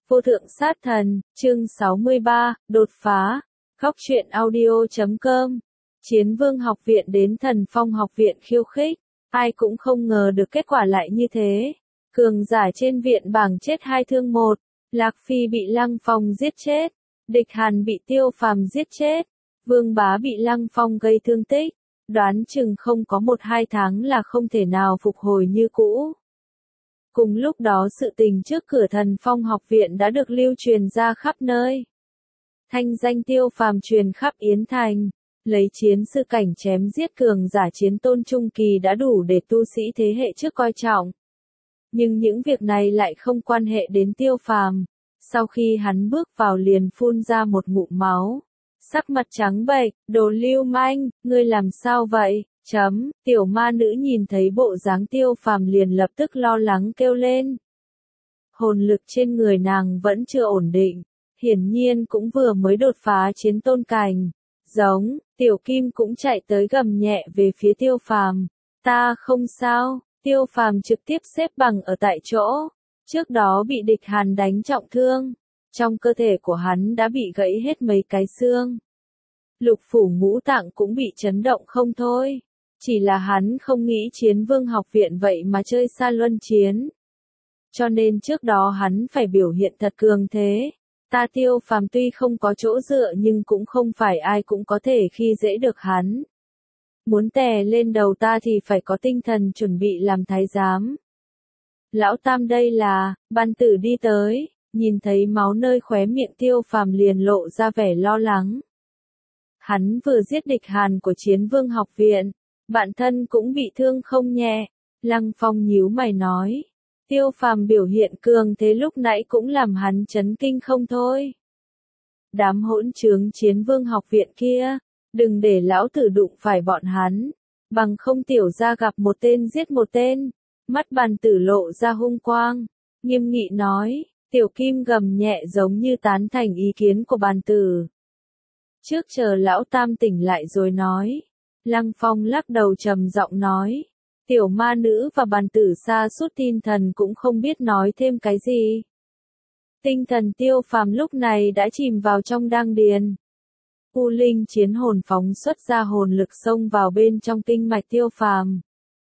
Vô thượng sát thần, chương 63, đột phá. Góc truyện audio.com. Chiến Vương học viện đến Thần Phong học viện khiêu khích. Ai cũng không ngờ được kết quả lại như thế. Cường giả trên viện bảng chết 2 thương 1. Lạc Phi bị Lăng Phong giết chết. Địch Hàn bị Tiêu Phàm giết chết. Vương Bá bị Lăng Phong gây thương tích. Đoán chừng không có 1-2 tháng là không thể nào phục hồi như cũ. Cùng lúc đó sự tình trước cửa Thần Phong học viện đã được lưu truyền ra khắp nơi. Thanh danh Tiêu Phàm truyền khắp Yến Thành, lấy chiến sư cảnh chém giết cường giả chiến tôn trung kỳ đã đủ để tu sĩ thế hệ trước coi trọng. Nhưng những việc này lại không quan hệ đến Tiêu Phàm. Sau khi hắn bước vào liền phun ra một ngụm máu. Sắc mặt trắng bệch, đồ lưu manh, ngươi làm sao vậy? Tiểu ma nữ nhìn thấy bộ dáng Tiêu Phàm liền lập tức lo lắng kêu lên. Hồn lực trên người nàng vẫn chưa ổn định, hiển nhiên cũng vừa mới đột phá chiến tôn cảnh. Giống, Tiểu Kim cũng chạy tới gầm nhẹ về phía Tiêu Phàm. Ta không sao, Tiêu Phàm trực tiếp xếp bằng ở tại chỗ. Trước đó bị địch Hàn đánh trọng thương, trong cơ thể của hắn đã bị gãy hết mấy cái xương. Lục phủ ngũ tạng cũng bị chấn động không thôi. Chỉ là hắn không nghĩ Chiến Vương học viện vậy mà chơi xa luân chiến. Cho nên trước đó hắn phải biểu hiện thật cường thế. Ta Tiêu Phàm tuy không có chỗ dựa nhưng cũng không phải ai cũng có thể khi dễ được hắn. Muốn tè lên đầu ta thì phải có tinh thần chuẩn bị làm thái giám. Lão Tam đây là, Ban Tử đi tới, nhìn thấy máu nơi khóe miệng Tiêu Phàm liền lộ ra vẻ lo lắng. Hắn vừa giết địch Hàn của Chiến Vương học viện, bản thân cũng bị thương không nhẹ. Lăng Phong nhíu mày nói. Tiêu Phàm biểu hiện cường thế lúc nãy cũng làm hắn chấn kinh không thôi. Đám hỗn trướng Chiến Vương học viện kia, đừng để lão tử đụng phải bọn hắn, bằng không tiểu gia gặp một tên giết một tên. Mắt Bàn Tử lộ ra hung quang, nghiêm nghị nói. Tiểu Kim gầm nhẹ giống như tán thành ý kiến của Bàn Tử. Trước chờ lão Tam tỉnh lại rồi nói. Lăng Phong lắc đầu trầm giọng nói. Tiểu ma nữ và Bàn Tử sa sút tinh thần cũng không biết nói thêm cái gì. Tinh thần Tiêu Phàm lúc này đã chìm vào trong đan điền. U linh chiến hồn phóng xuất ra hồn lực xông vào bên trong kinh mạch Tiêu Phàm.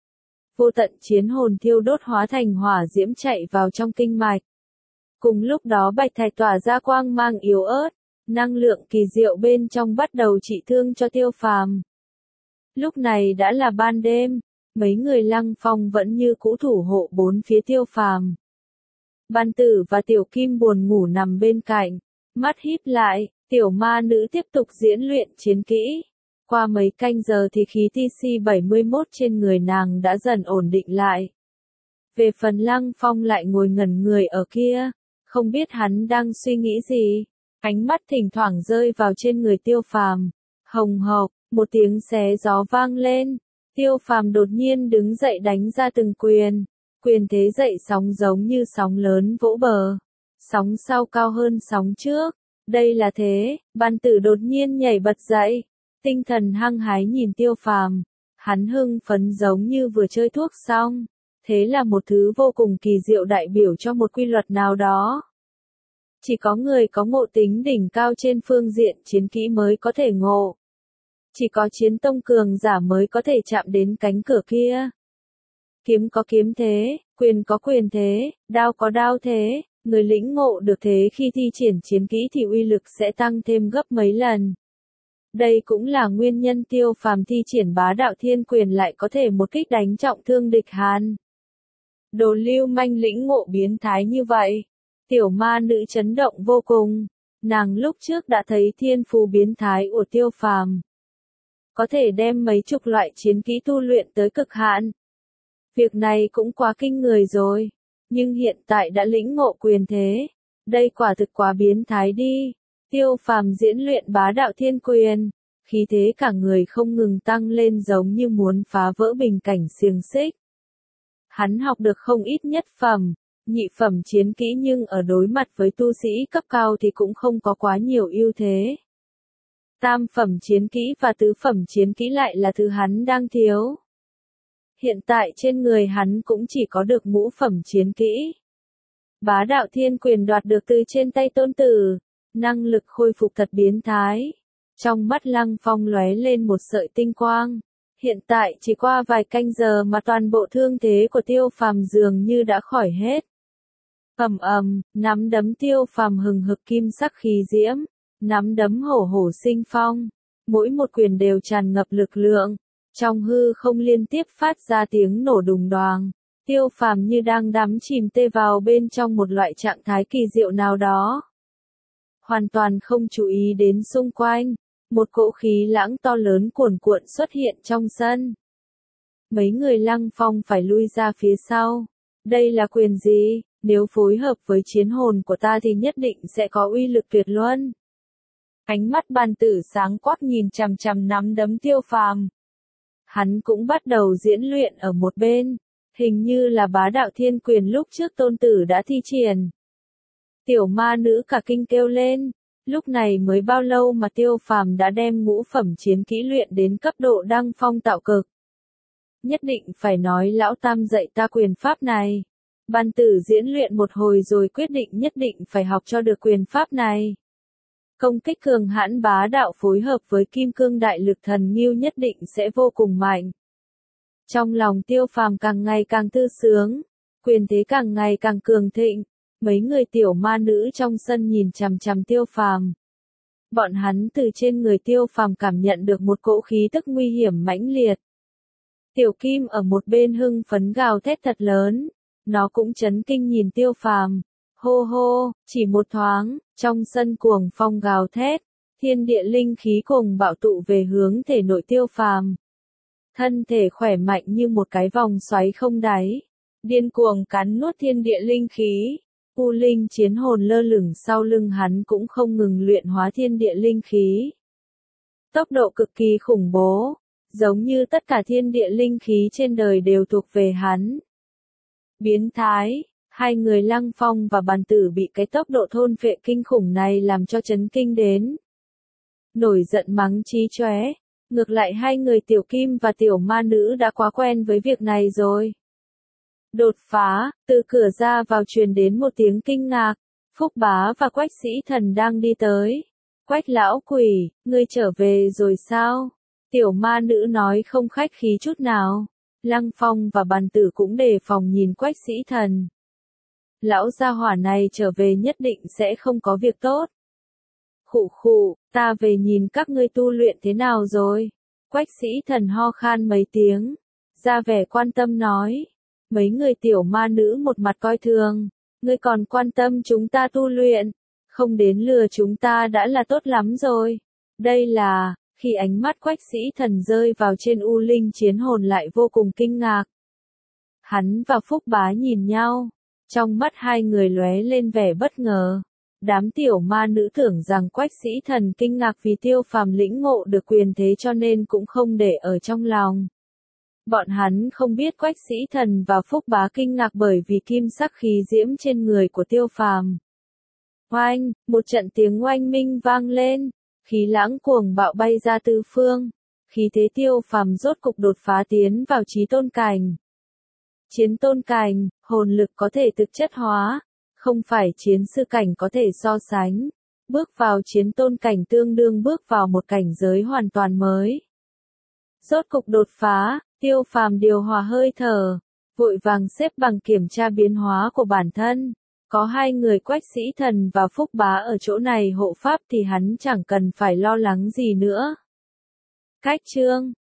Vô tận chiến hồn thiêu đốt hóa thành hỏa diễm chạy vào trong kinh mạch. Cùng lúc đó bạch thạch tỏa ra quang mang yếu ớt, năng lượng kỳ diệu bên trong bắt đầu trị thương cho Tiêu Phàm. Lúc này đã là ban đêm, mấy người Lăng Phong vẫn như cũ thủ hộ bốn phía Tiêu Phàm. Ban Tử và Tiểu Kim buồn ngủ nằm bên cạnh, mắt híp lại, tiểu ma nữ tiếp tục diễn luyện chiến kỹ. Qua mấy canh giờ thì khí TC-71 trên người nàng đã dần ổn định lại. Về phần Lăng Phong lại ngồi ngẩn người ở kia, không biết hắn đang suy nghĩ gì. Ánh mắt thỉnh thoảng rơi vào trên người Tiêu Phàm. Hồng hộc, một tiếng xé gió vang lên. Tiêu Phàm đột nhiên đứng dậy đánh ra từng quyền. Quyền thế dậy sóng giống như sóng lớn vỗ bờ. Sóng sau cao hơn sóng trước. Đây là thế, Ban Tử đột nhiên nhảy bật dậy. Tinh thần hăng hái nhìn Tiêu Phàm. Hắn hưng phấn giống như vừa chơi thuốc xong. Thế là một thứ vô cùng kỳ diệu đại biểu cho một quy luật nào đó. Chỉ có người có ngộ tính đỉnh cao trên phương diện chiến kỹ mới có thể ngộ. Chỉ có chiến tông cường giả mới có thể chạm đến cánh cửa kia. Kiếm có kiếm thế, quyền có quyền thế, đao có đao thế, người lĩnh ngộ được thế khi thi triển chiến kỹ thì uy lực sẽ tăng thêm gấp mấy lần. Đây cũng là nguyên nhân Tiêu Phàm thi triển bá đạo thiên quyền lại có thể một kích đánh trọng thương địch Hàn. Đồ lưu manh lĩnh ngộ biến thái như vậy. Tiểu ma nữ chấn động vô cùng. Nàng lúc trước đã thấy thiên phú biến thái của Tiêu Phàm. Có thể đem mấy chục loại chiến kỹ tu luyện tới cực hạn. Việc này cũng quá kinh người rồi. Nhưng hiện tại đã lĩnh ngộ quyền thế. Đây quả thực quá biến thái đi. Tiêu Phàm diễn luyện bá đạo thiên quyền. Khí thế cả người không ngừng tăng lên giống như muốn phá vỡ bình cảnh xiềng xích. Hắn học được không ít nhất phẩm, nhị phẩm chiến kỹ nhưng ở đối mặt với tu sĩ cấp cao thì cũng không có quá nhiều ưu thế. Tam phẩm chiến kỹ và tứ phẩm chiến kỹ lại là thứ hắn đang thiếu. Hiện tại trên người hắn cũng chỉ có được ngũ phẩm chiến kỹ. Bá đạo thiên quyền đoạt được từ trên tay tôn tử, năng lực khôi phục thật biến thái. Trong mắt Lăng Phong lóe lên một sợi tinh quang. Hiện tại chỉ qua vài canh giờ mà toàn bộ thương thế của Tiêu Phàm dường như đã khỏi hết. Ầm ầm, nắm đấm Tiêu Phàm hừng hực kim sắc khí diễm, nắm đấm hổ hổ sinh phong, mỗi một quyền đều tràn ngập lực lượng, trong hư không liên tiếp phát ra tiếng nổ đùng đoàng. Tiêu Phàm như đang đắm chìm tê vào bên trong một loại trạng thái kỳ diệu nào đó. Hoàn toàn không chú ý đến xung quanh, một cỗ khí lãng to lớn cuồn cuộn xuất hiện trong sân. Mấy người Lăng Phong phải lui ra phía sau. Đây là quyền gì? Nếu phối hợp với chiến hồn của ta thì nhất định sẽ có uy lực tuyệt luân. Ánh mắt bàn tử sáng quắc nhìn chằm chằm nắm đấm Tiêu Phàm. Hắn cũng bắt đầu diễn luyện ở một bên, hình như là bá đạo thiên quyền lúc trước tôn tử đã thi triển. Tiểu ma nữ cả kinh kêu lên, lúc này mới bao lâu mà Tiêu Phàm đã đem ngũ phẩm chiến kỹ luyện đến cấp độ đăng phong tạo cực. Nhất định phải nói lão tam dạy ta quyền pháp này. Bàn tử diễn luyện một hồi rồi quyết định nhất định phải học cho được quyền pháp này. Công kích cường hãn bá đạo phối hợp với kim cương đại lực thần nghiêu nhất định sẽ vô cùng mạnh. Trong lòng Tiêu Phàm càng ngày càng tư sướng, quyền thế càng ngày càng cường thịnh. Mấy người tiểu ma nữ trong sân nhìn chằm chằm Tiêu Phàm. Bọn hắn từ trên người Tiêu Phàm cảm nhận được một cỗ khí tức nguy hiểm mãnh liệt. Tiểu Kim ở một bên hưng phấn gào thét thật lớn, nó cũng chấn kinh nhìn Tiêu Phàm. Hô hô, chỉ một thoáng, trong sân cuồng phong gào thét, thiên địa linh khí cùng bạo tụ về hướng thể nội Tiêu Phàm. Thân thể khỏe mạnh như một cái vòng xoáy không đáy, điên cuồng cắn nuốt thiên địa linh khí. U linh chiến hồn lơ lửng sau lưng hắn cũng không ngừng luyện hóa thiên địa linh khí. Tốc độ cực kỳ khủng bố, giống như tất cả thiên địa linh khí trên đời đều thuộc về hắn. Biến thái, hai người Lăng Phong và bàn tử bị cái tốc độ thôn phệ kinh khủng này làm cho chấn kinh đến. Nổi giận mắng chí chóe, ngược lại hai người tiểu kim và tiểu ma nữ đã quá quen với việc này rồi. Đột phá, từ cửa ra vào truyền đến một tiếng kinh ngạc, Phúc Bá và Quách Sĩ Thần đang đi tới. Quách lão quỷ, ngươi trở về rồi sao? Tiểu ma nữ nói không khách khí chút nào. Lăng Phong và bàn tử cũng đề phòng nhìn Quách Sĩ Thần. Lão gia hỏa này trở về nhất định sẽ không có việc tốt. Khụ khụ, ta về nhìn các ngươi tu luyện thế nào rồi? Quách Sĩ Thần ho khan mấy tiếng, ra vẻ quan tâm nói. Mấy người tiểu ma nữ một mặt coi thường, ngươi còn quan tâm chúng ta tu luyện, không đến lừa chúng ta đã là tốt lắm rồi. Đây là, khi ánh mắt Quách Sĩ Thần rơi vào trên U Linh chiến hồn lại vô cùng kinh ngạc. Hắn và Phúc Bá nhìn nhau, trong mắt hai người lóe lên vẻ bất ngờ. Đám tiểu ma nữ tưởng rằng Quách Sĩ Thần kinh ngạc vì Tiêu Phàm lĩnh ngộ được quyền thế cho nên cũng không để ở trong lòng. Bọn hắn không biết Quách Sĩ Thần và Phúc Bá kinh ngạc bởi vì kim sắc khí diễm trên người của Tiêu Phàm. Oanh, một trận tiếng oanh minh vang lên, khí lãng cuồng bạo bay ra tứ phương, khí thế Tiêu Phàm rốt cục đột phá tiến vào chí tôn cảnh. Chiến tôn cảnh, hồn lực có thể thực chất hóa, không phải chiến sư cảnh có thể so sánh. Bước vào chiến tôn cảnh tương đương bước vào một cảnh giới hoàn toàn mới. Rốt cục đột phá, Tiêu Phàm điều hòa hơi thở, vội vàng xếp bằng kiểm tra biến hóa của bản thân. Có hai người Quách Sĩ Thần và Phúc Bá ở chỗ này hộ pháp thì hắn chẳng cần phải lo lắng gì nữa. Cách chương